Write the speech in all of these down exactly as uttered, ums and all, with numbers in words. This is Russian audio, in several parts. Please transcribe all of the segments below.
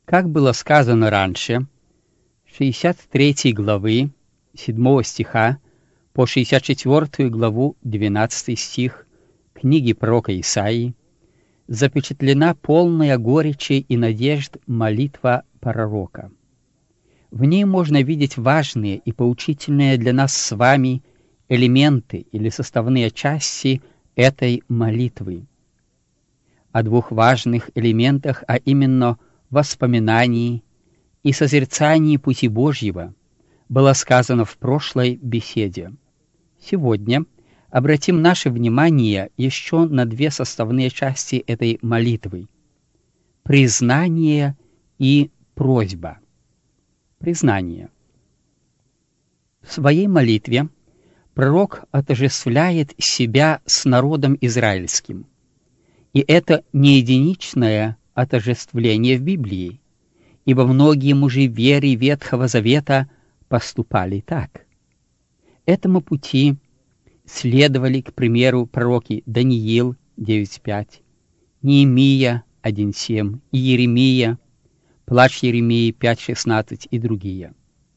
Как было сказано раньше, шестьдесят третьей главы седьмого стиха по шестьдесят четвёртую главу двенадцатый стих книги пророка Исаии запечатлена полная горечи и надежд молитва пророка. В ней можно видеть важные и поучительные для нас с вами элементы или составные части этой молитвы. О двух важных элементах, а именно воспоминании и созерцании пути Божьего, было сказано в прошлой беседе. Сегодня обратим наше внимание еще на две составные части этой молитвы – признание и просьба. Признание. В своей молитве пророк отождествляет себя с народом израильским. И это не единичное отождествление в Библии, ибо многие мужи веры Ветхого Завета поступали так. Этому пути следовали, к примеру, пророки Даниил девять пять, Неемия один семь и Иеремия, Плач Иеремии пять шестнадцать и другие.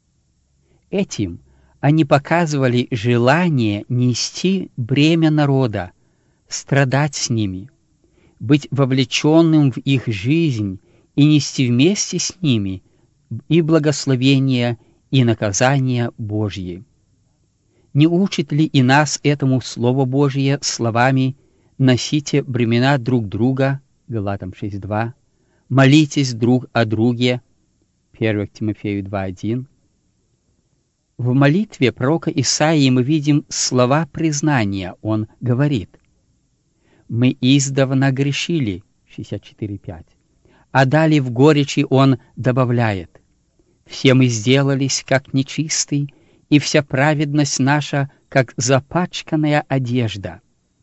Этим они показывали желание нести бремя народа, страдать с ними, быть вовлеченным в их жизнь и нести вместе с ними и благословение, и наказание Божье. Не учит ли и нас этому Слово Божье словами «носите бремена друг друга» Галатам шесть два, «молитесь друг о друге» первое Тимофею два один. В молитве пророка Исаии мы видим слова признания. Он говорит: «Мы издавна грешили» шестьдесят четыре пять, а далее в горечи он добавляет: «Все мы сделались как нечистый, и вся праведность наша, как запачканная одежда.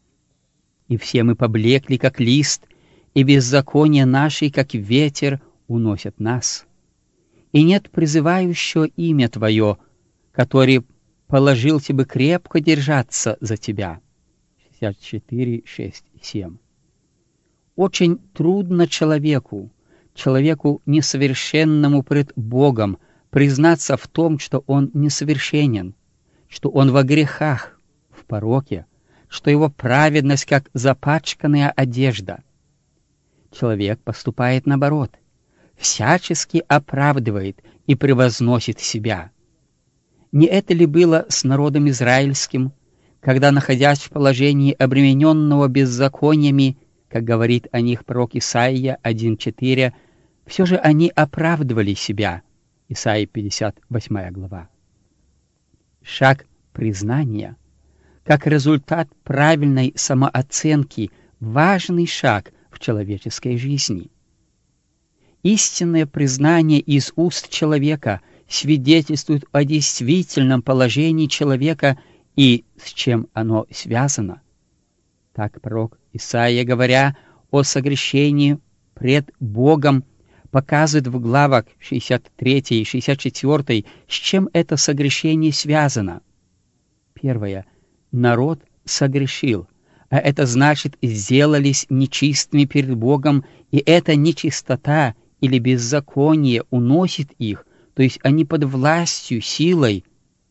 И все мы поблекли, как лист, и беззаконие наши, как ветер, уносят нас. И нет призывающего имя Твое, который положил Тебе крепко держаться за Тебя». шестьдесят четыре шесть семь. Очень трудно человеку, человеку несовершенному пред Богом, признаться в том, что он несовершенен, что он во грехах, в пороке, что его праведность как запачканная одежда. Человек поступает наоборот, всячески оправдывает и превозносит себя. Не это ли было с народом израильским, когда, находясь в положении обремененного беззакониями, как говорит о них пророк Исаия один четыре, все же они оправдывали себя. Исаия пятьдесят восьмая глава. Шаг признания, как результат правильной самооценки, важный шаг в человеческой жизни. Истинное признание из уст человека свидетельствует о действительном положении человека и с чем оно связано. Так пророк Исаия, говоря о согрешении пред Богом, показывает в главах шестьдесят третьей и шестьдесят четвёртой, с чем это согрешение связано. Первое. Народ согрешил, а это значит, сделались нечистыми перед Богом, и эта нечистота или беззаконие уносит их, то есть они под властью, силой.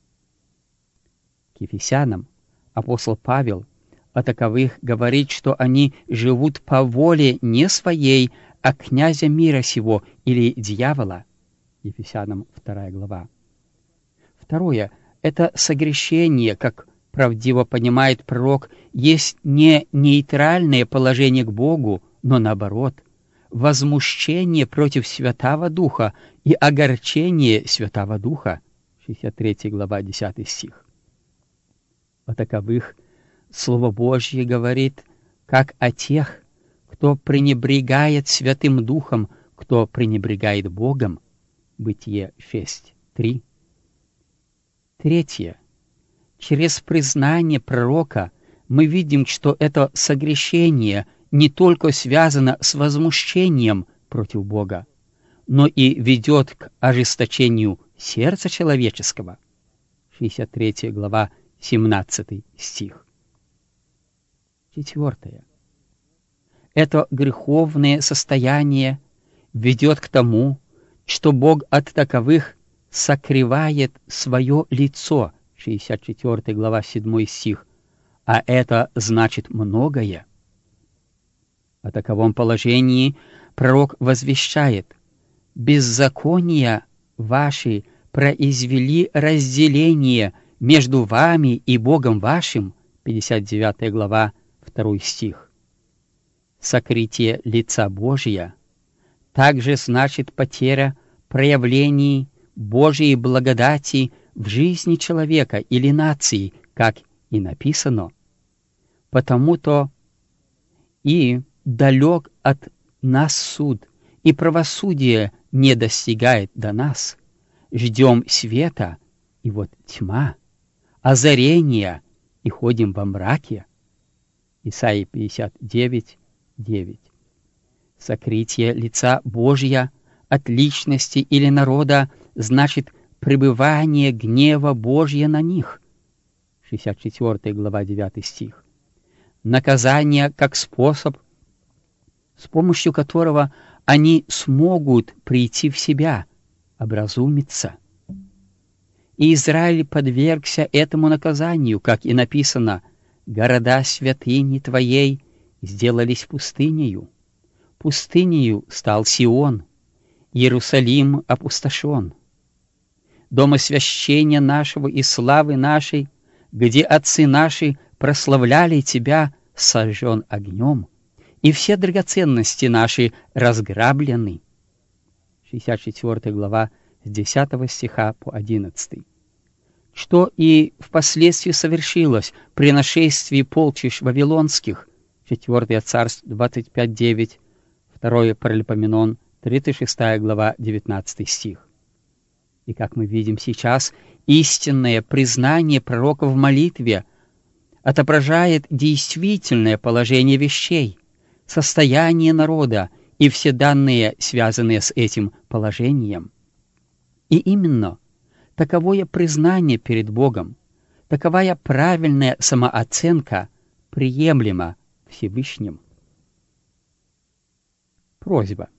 К Ефесянам апостол Павел о таковых говорит, что они живут по воле не своей, а князя мира сего или дьявола. Ефесянам вторая глава. Второе. Это согрешение, как правдиво понимает пророк, есть не нейтральное положение к Богу, но наоборот, возмущение против Святаго Духа и огорчение Святаго Духа. шестьдесят третья глава, десятый стих. О таковых Слово Божье говорит, как о тех, кто пренебрегает Святым Духом, кто пренебрегает Богом. Бытие шесть три. Третье. Через признание пророка мы видим, что это согрешение не только связано с возмущением против Бога, но и ведет к ожесточению сердца человеческого. шестьдесят третья глава, семнадцатый стих. Четвертое. Это греховное состояние ведет к тому, что Бог от таковых сокрывает свое лицо, шестьдесят четвёртая глава, седьмой стих, а это значит многое. О таковом положении пророк возвещает: «Беззакония ваши произвели разделение между вами и Богом вашим», пятьдесят девятая глава, второй стих. Сокрытие лица Божия также значит потеря проявлений Божьей благодати в жизни человека или нации, как и написано. Потому-то и далек от нас суд, и правосудие не достигает до нас. Ждем света, и вот тьма, озарения, и ходим во мраке. Исайя пятьдесят девять, девять. Сокрытие лица Божья от личности или народа значит пребывание гнева Божья на них. шестьдесят четвёртая глава, девятый стих. Наказание как способ, с помощью которого они смогут прийти в себя, образумиться. И Израиль подвергся этому наказанию, как и написано: «Города святыни Твоей сделались пустынею. Пустынею стал Сион, Иерусалим опустошен. Дома священия нашего и славы нашей, где отцы наши прославляли Тебя, сожжен огнем, и все драгоценности наши разграблены». шестьдесят четвёртая глава, с десятого стиха по одиннадцатый. Что и впоследствии совершилось при нашествии полчищ вавилонских, четвёртое Царств двадцать пять, девять, второе Паралипоменон, тридцать шестая глава, девятнадцатый стих. И как мы видим сейчас, истинное признание пророка в молитве отображает действительное положение вещей, состояние народа и все данные, связанные с этим положением. И именно таковое признание перед Богом, таковая правильная самооценка приемлема Всевышним. Просьба.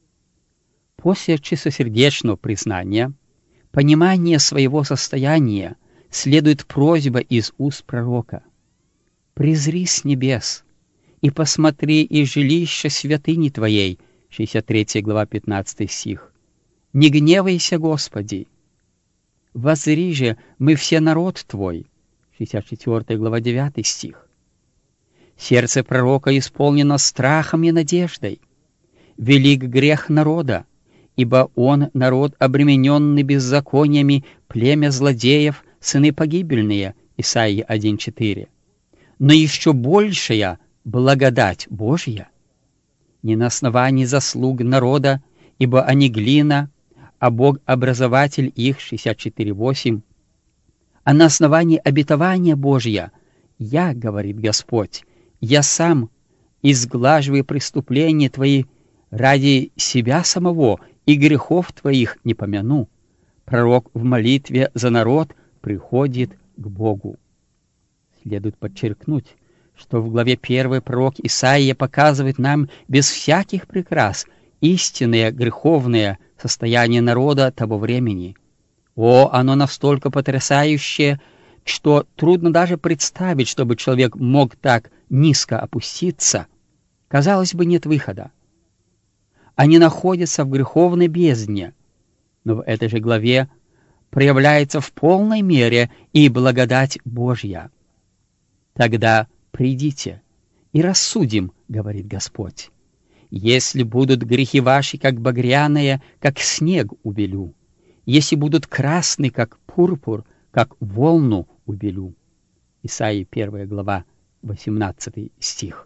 После чистосердечного признания, понимания своего состояния, следует просьба из уст пророка: «Презри с небес и посмотри из жилища святыни Твоей», шестьдесят третья глава, пятнадцатый стих. «Не гневайся, Господи! Воззри же, мы все народ Твой», шестьдесят четвёртая глава, девятый стих. Сердце пророка исполнено страхом и надеждой. Велик грех народа, ибо он народ, обремененный беззакониями, племя злодеев, сыны погибельные, Исаия один, четыре. Но еще большая благодать Божья не на основании заслуг народа, ибо они глина, а Бог образователь их, шестьдесят четыре, восемь, а на основании обетования Божья: «Я, — говорит Господь, — я сам изглаживаю преступления твои ради себя самого, и грехов твоих не помяну». Пророк в молитве за народ приходит к Богу. Следует подчеркнуть, что в главе первой пророк Исаия показывает нам без всяких прикрас истинное греховное состояние народа того времени. О, оно настолько потрясающее, что трудно даже представить, чтобы человек мог так низко опуститься. Казалось бы, нет выхода. Они находятся в греховной бездне, но в этой же главе проявляется в полной мере и благодать Божья. «Тогда придите и рассудим, — говорит Господь, — если будут грехи ваши, как багряные, как снег убелю, если будут красны, как пурпур, как волну убелю». Исайя первая глава, восемнадцатый стих.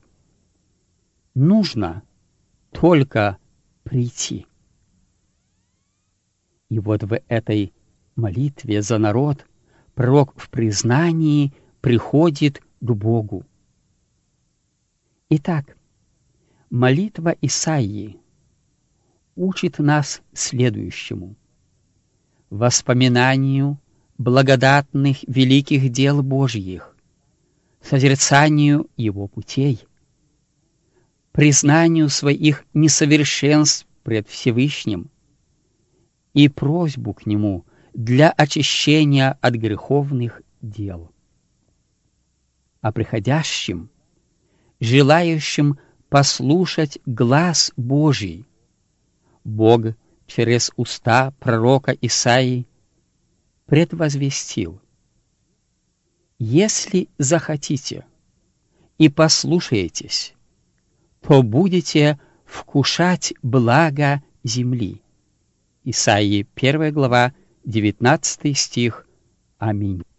Нужно только прийти. И вот в этой молитве за народ пророк в признании приходит к Богу. Итак, молитва Исаии учит нас следующему: воспоминанию благодатных великих дел Божьих, созерцанию Его путей, признанию своих несовершенств пред Всевышним и просьбу к Нему для очищения от греховных дел. А приходящим, желающим послушать глас Божий, Бог через уста пророка Исаии предвозвестил: «Если захотите и послушаетесь, то будете вкушать благо земли». Исаии первая глава, девятнадцатый стих. Аминь.